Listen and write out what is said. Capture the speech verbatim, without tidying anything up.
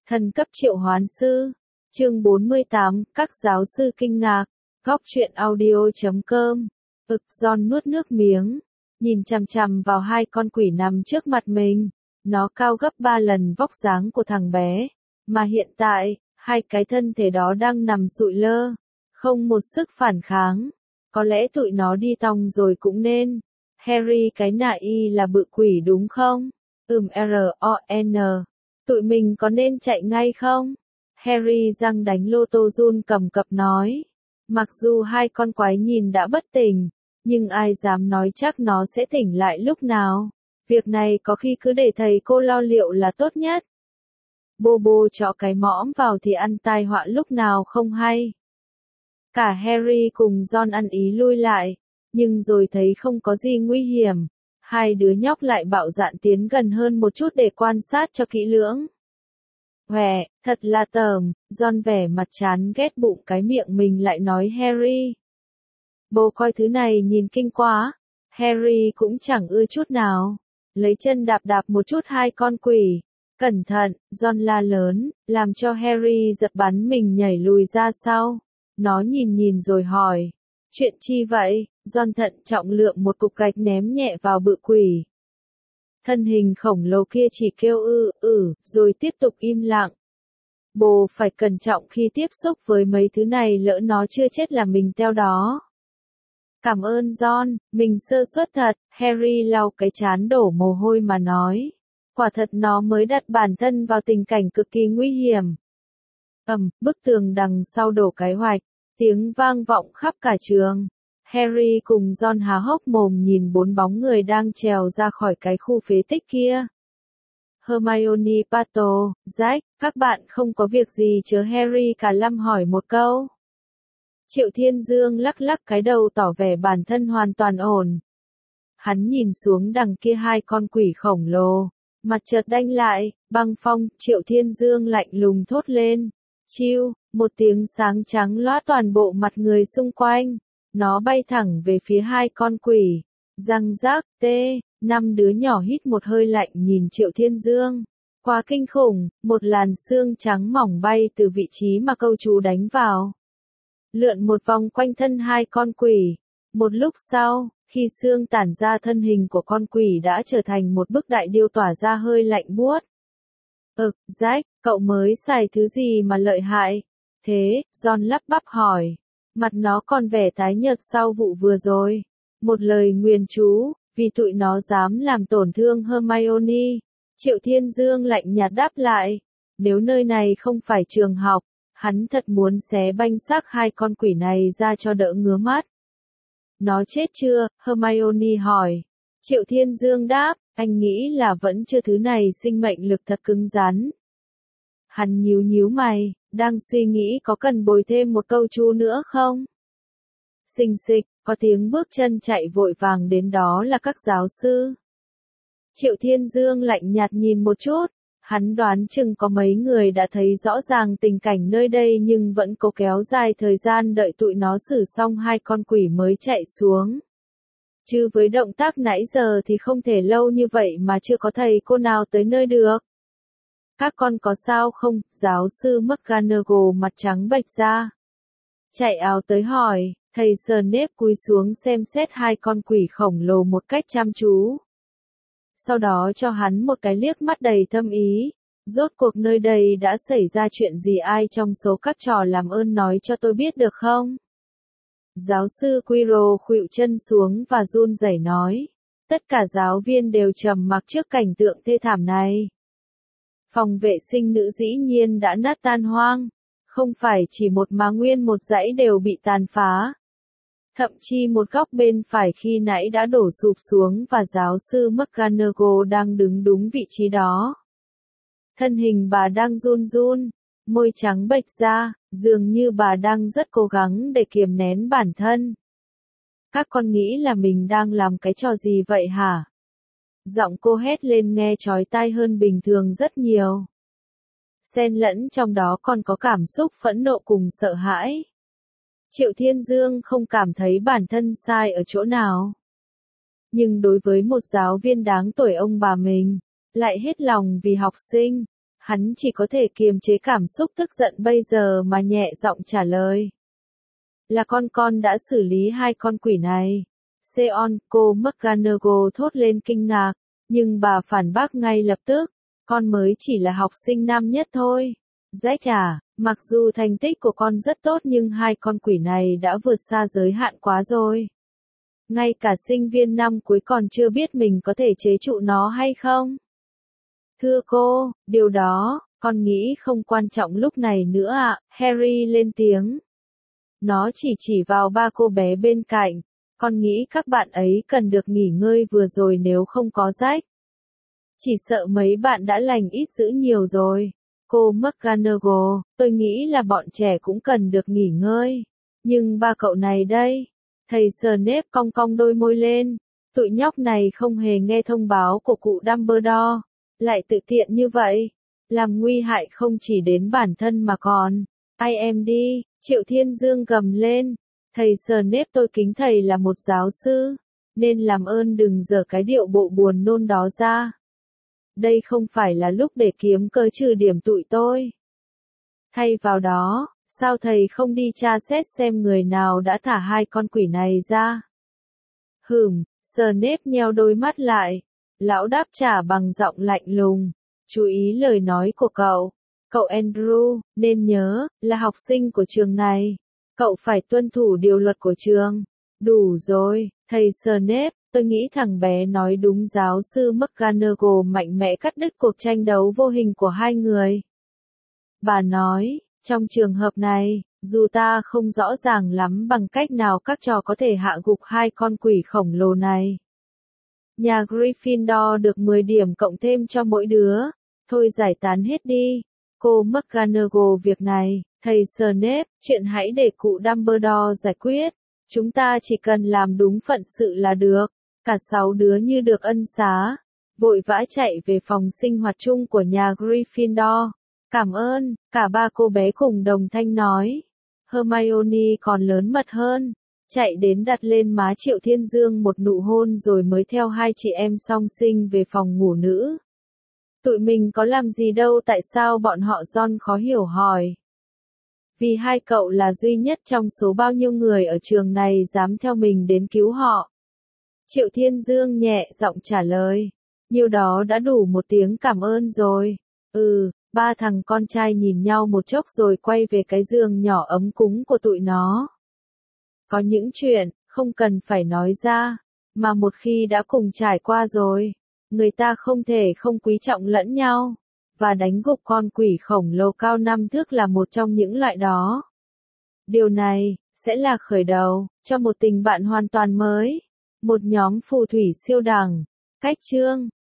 Thần cấp triệu hoán sư. Chương bốn mươi tám, các giáo sư kinh ngạc. Góc truyện audio chấm com. Ực John nuốt nước miếng. Nhìn chằm chằm vào hai con quỷ nằm trước mặt mình. Nó cao gấp ba lần vóc dáng của thằng bé. Mà hiện tại, hai cái thân thể đó đang nằm sụi lơ. Không một sức phản kháng. Có lẽ tụi nó đi tòng rồi cũng nên. Harry cái nạ y là bự quỷ đúng không? Ừm R O N. Tụi mình có nên chạy ngay không? Harry răng đánh lô tô run cầm cập nói. Mặc dù hai con quái nhìn đã bất tỉnh, nhưng ai dám nói chắc nó sẽ tỉnh lại lúc nào. Việc này có khi cứ để thầy cô lo liệu là tốt nhất. Bô bô chọ cái mõm vào thì ăn tai họa lúc nào không hay. Cả Harry cùng Ron ăn ý lui lại, nhưng rồi thấy không có gì nguy hiểm. Hai đứa nhóc lại bạo dạn tiến gần hơn một chút để quan sát cho kỹ lưỡng. Hòe, thật là tởm, Ron vẻ mặt chán ghét bụng cái miệng mình lại nói Harry. Bố coi thứ này nhìn kinh quá. Harry cũng chẳng ưa chút nào. Lấy chân đạp đạp một chút hai con quỷ. Cẩn thận, Ron la lớn, làm cho Harry giật bắn mình nhảy lùi ra sau. Nó nhìn nhìn rồi hỏi. Chuyện chi vậy? Ron thận trọng lượm một cục gạch ném nhẹ vào bự quỷ. Thân hình khổng lồ kia chỉ kêu ư, ử, rồi tiếp tục im lặng. Bồ phải cẩn trọng khi tiếp xúc với mấy thứ này lỡ nó chưa chết là mình theo đó. Cảm ơn Ron, mình sơ suất thật, Harry lau cái trán đổ mồ hôi mà nói. Quả thật nó mới đặt bản thân vào tình cảnh cực kỳ nguy hiểm. Ầm, bức tường đằng sau đổ cái hoạch, tiếng vang vọng khắp cả trường. Harry cùng Ron há hốc mồm nhìn bốn bóng người đang trèo ra khỏi cái khu phế tích kia. Hermione Potter, Jack, các bạn không có việc gì chớ Harry cả lâm hỏi một câu. Triệu Thiên Dương lắc lắc cái đầu tỏ vẻ bản thân hoàn toàn ổn. Hắn nhìn xuống đằng kia hai con quỷ khổng lồ, mặt chợt đanh lại, băng phong, Triệu Thiên Dương lạnh lùng thốt lên. Chiu, một tiếng sáng trắng lóa toàn bộ mặt người xung quanh. Nó bay thẳng về phía hai con quỷ. Răng rác, tê, năm đứa nhỏ hít một hơi lạnh nhìn Triệu Thiên Dương. Quá kinh khủng, một làn xương trắng mỏng bay từ vị trí mà câu chú đánh vào. Lượn một vòng quanh thân hai con quỷ. Một lúc sau, khi xương tản ra thân hình của con quỷ đã trở thành một bức đại điêu tỏa ra hơi lạnh buốt. Ực, Jack, cậu mới xài thứ gì mà lợi hại? Thế, Ron lắp bắp hỏi. Mặt nó còn vẻ tái nhợt sau vụ vừa rồi. Một lời nguyền chú, vì tụi nó dám làm tổn thương Hermione. Triệu Thiên Dương lạnh nhạt đáp lại. Nếu nơi này không phải trường học, hắn thật muốn xé banh xác hai con quỷ này ra cho đỡ ngứa mắt. Nó chết chưa? Hermione hỏi. Triệu Thiên Dương đáp, anh nghĩ là vẫn chưa, thứ này sinh mệnh lực thật cứng rắn. Hắn nhíu nhíu mày, đang suy nghĩ có cần bồi thêm một câu chú nữa không? Xình xịch, có tiếng bước chân chạy vội vàng đến, đó là các giáo sư. Triệu Thiên Dương lạnh nhạt nhìn một chút, hắn đoán chừng có mấy người đã thấy rõ ràng tình cảnh nơi đây nhưng vẫn cố kéo dài thời gian đợi tụi nó xử xong hai con quỷ mới chạy xuống. Chứ với động tác nãy giờ thì không thể lâu như vậy mà chưa có thầy cô nào tới nơi được. Các con có sao không? Giáo sư McGonagall mặt trắng bệch ra. Chạy ào tới hỏi, thầy Snape cúi xuống xem xét hai con quỷ khổng lồ một cách chăm chú. Sau đó cho hắn một cái liếc mắt đầy thâm ý. Rốt cuộc nơi đây đã xảy ra chuyện gì, ai trong số các trò làm ơn nói cho tôi biết được không? Giáo sư Quirrell khuỵu chân xuống và run rẩy nói. Tất cả giáo viên đều trầm mặc trước cảnh tượng thê thảm này. Phòng vệ sinh nữ dĩ nhiên đã nát tan hoang. Không phải chỉ một mà nguyên một dãy đều bị tàn phá. Thậm chí một góc bên phải khi nãy đã đổ sụp xuống và giáo sư McGonagall đang đứng đúng vị trí đó. Thân hình bà đang run run, môi trắng bệch ra, dường như bà đang rất cố gắng để kiềm nén bản thân. Các con nghĩ là mình đang làm cái trò gì vậy hả? Giọng cô hét lên nghe chói tai hơn bình thường rất nhiều. Xen lẫn trong đó còn có cảm xúc phẫn nộ cùng sợ hãi. Triệu Thiên Dương không cảm thấy bản thân sai ở chỗ nào. Nhưng đối với một giáo viên đáng tuổi ông bà mình, lại hết lòng vì học sinh, Hắn chỉ có thể kiềm chế cảm xúc tức giận bây giờ mà nhẹ giọng trả lời. Là con con đã xử lý hai con quỷ này. Seon, cô McGonagall thốt lên kinh ngạc, nhưng bà phản bác ngay lập tức, con mới chỉ là học sinh năm nhất thôi. Jack à, mặc dù thành tích của con rất tốt nhưng hai con quỷ này đã vượt xa giới hạn quá rồi. Ngay cả sinh viên năm cuối còn chưa biết mình có thể chế trụ nó hay không. Thưa cô, điều đó, con nghĩ không quan trọng lúc này nữa ạ, Harry lên tiếng. Nó chỉ chỉ vào ba cô bé bên cạnh, con nghĩ các bạn ấy cần được nghỉ ngơi vừa rồi nếu không có Jack. Chỉ sợ mấy bạn đã lành ít dữ nhiều rồi. Cô McGonagall, tôi nghĩ là bọn trẻ cũng cần được nghỉ ngơi. Nhưng ba cậu này đây, thầy Snape cong cong đôi môi lên, tụi nhóc này không hề nghe thông báo của cụ Dumbledore, lại tự tiện như vậy, làm nguy hại không chỉ đến bản thân mà còn, ai em đi, Triệu Thiên Dương gầm lên, thầy Snape tôi kính thầy là một giáo sư, nên làm ơn đừng giở cái điệu bộ buồn nôn đó ra. Đây không phải là lúc để kiếm cớ trừ điểm tụi tôi. Thay vào đó, sao thầy không đi tra xét xem người nào đã thả hai con quỷ này ra? Hừm, Snape nheo đôi mắt lại. Lão đáp trả bằng giọng lạnh lùng. Chú ý lời nói của cậu. Cậu Andrew, nên nhớ, là học sinh của trường này. Cậu phải tuân thủ điều luật của trường. Đủ rồi, thầy Snape, tôi nghĩ thằng bé nói đúng. Giáo sư McGonagall mạnh mẽ cắt đứt cuộc tranh đấu vô hình của hai người. Bà nói, trong trường hợp này, dù ta không rõ ràng lắm bằng cách nào các trò có thể hạ gục hai con quỷ khổng lồ này. Nhà Gryffindor được mười điểm cộng thêm cho mỗi đứa. Thôi giải tán hết đi. Cô McGonagall việc này, thầy Snape, chuyện hãy để cụ Dumbledore giải quyết. Chúng ta chỉ cần làm đúng phận sự là được. Cả sáu đứa như được ân xá. Vội vã chạy về phòng sinh hoạt chung của nhà Gryffindor. Cảm ơn, cả ba cô bé cùng đồng thanh nói. Hermione còn lớn mật hơn. Chạy đến đặt lên má Triệu Thiên Dương một nụ hôn rồi mới theo hai chị em song sinh về phòng ngủ nữ. Tụi mình có làm gì đâu, tại sao bọn họ? John khó hiểu hỏi. Vì hai cậu là duy nhất trong số bao nhiêu người ở trường này dám theo mình đến cứu họ. Triệu Thiên Dương nhẹ giọng trả lời. Nhiêu đó đã đủ một tiếng cảm ơn rồi. Ừ, ba thằng con trai nhìn nhau một chốc rồi quay về cái giường nhỏ ấm cúng của tụi nó. Có những chuyện, không cần phải nói ra, mà một khi đã cùng trải qua rồi, người ta không thể không quý trọng lẫn nhau, và đánh gục con quỷ khổng lồ cao năm thước là một trong những loại đó. Điều này, sẽ là khởi đầu, cho một tình bạn hoàn toàn mới, một nhóm phù thủy siêu đẳng. Cách chương